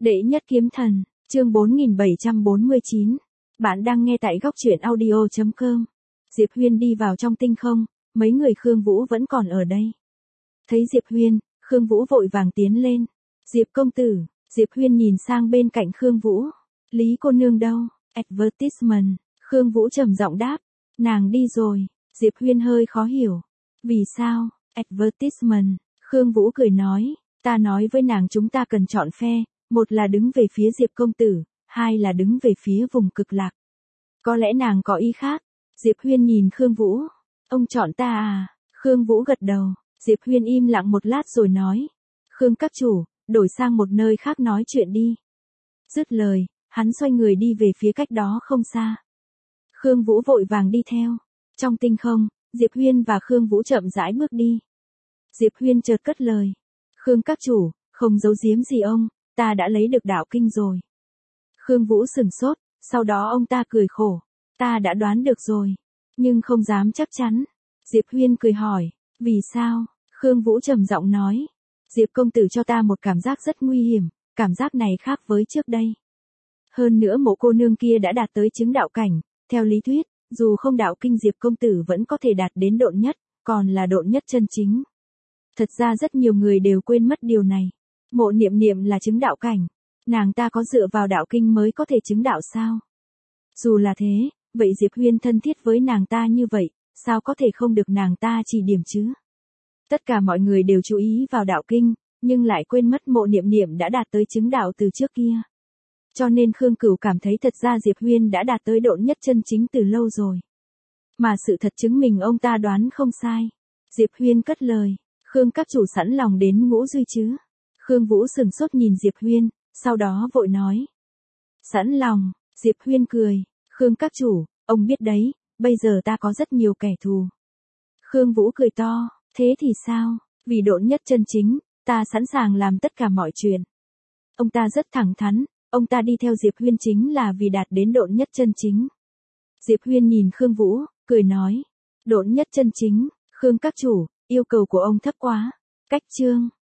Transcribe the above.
Đệ nhất kiếm thần, chương 4749. Bạn đang nghe tại góc truyện audio.com. Diệp Huyên đi vào trong tinh không, mấy người Khương Vũ vẫn còn ở đây. Thấy Diệp Huyên, Khương Vũ vội vàng tiến lên. Diệp công tử, Diệp Huyên nhìn sang bên cạnh Khương Vũ. Lý cô nương đâu? Advertisement, Khương Vũ trầm giọng đáp. Nàng đi rồi, Diệp Huyên hơi khó hiểu. Vì sao? Advertisement, Khương Vũ cười nói. Ta nói với nàng chúng ta cần chọn phe, một là đứng về phía Diệp công tử, hai là đứng về phía vùng cực lạc. Có lẽ nàng có ý khác. Diệp Huyên nhìn Khương Vũ. Ông chọn ta à? Khương Vũ gật đầu. Diệp Huyên im lặng một lát rồi nói. Khương các chủ, đổi sang một nơi khác nói chuyện đi. Dứt lời, hắn xoay người đi về phía cách đó không xa. Khương Vũ vội vàng đi theo. Trong tinh không, Diệp Huyên và Khương Vũ chậm rãi bước đi. Diệp Huyên chợt cất lời. Khương các chủ, không giấu giếm gì ông, ta đã lấy được đạo kinh rồi. Khương Vũ sửng sốt, sau đó ông ta cười khổ. Ta đã đoán được rồi, nhưng không dám chắc chắn. Diệp Huyên cười hỏi, vì sao? Khương Vũ trầm giọng nói. Diệp công tử cho ta một cảm giác rất nguy hiểm, cảm giác này khác với trước đây. Hơn nữa mộ cô nương kia đã đạt tới chứng đạo cảnh, theo lý thuyết, dù không đạo kinh Diệp công tử vẫn có thể đạt đến độn nhất, còn là độn nhất chân chính. Thật ra rất nhiều người đều quên mất điều này. Mộ Niệm Niệm là chứng đạo cảnh, nàng ta có dựa vào đạo kinh mới có thể chứng đạo sao? Dù là thế, vậy Diệp Huyên thân thiết với nàng ta như vậy, sao có thể không được nàng ta chỉ điểm chứ? Tất cả mọi người đều chú ý vào đạo kinh, nhưng lại quên mất Mộ Niệm Niệm đã đạt tới chứng đạo từ trước kia. Cho nên Khương Cửu cảm thấy thật ra Diệp Huyên đã đạt tới độn nhất chân chính từ lâu rồi. Mà sự thật chứng minh ông ta đoán không sai. Diệp Huyên cất lời. Khương các chủ sẵn lòng đến Ngũ Duy chứ? Khương Vũ sừng sốt nhìn Diệp Huyên, sau đó vội nói. Sẵn lòng, Diệp Huyên cười. Khương các chủ, ông biết đấy, bây giờ ta có rất nhiều kẻ thù. Khương Vũ cười to, thế thì sao? Vì độn nhất chân chính, ta sẵn sàng làm tất cả mọi chuyện. Ông ta rất thẳng thắn, ông ta đi theo Diệp Huyên chính là vì đạt đến độn nhất chân chính. Diệp Huyên nhìn Khương Vũ, cười nói. Độn nhất chân chính, Khương các chủ, yêu cầu của ông thấp quá. Cách chương.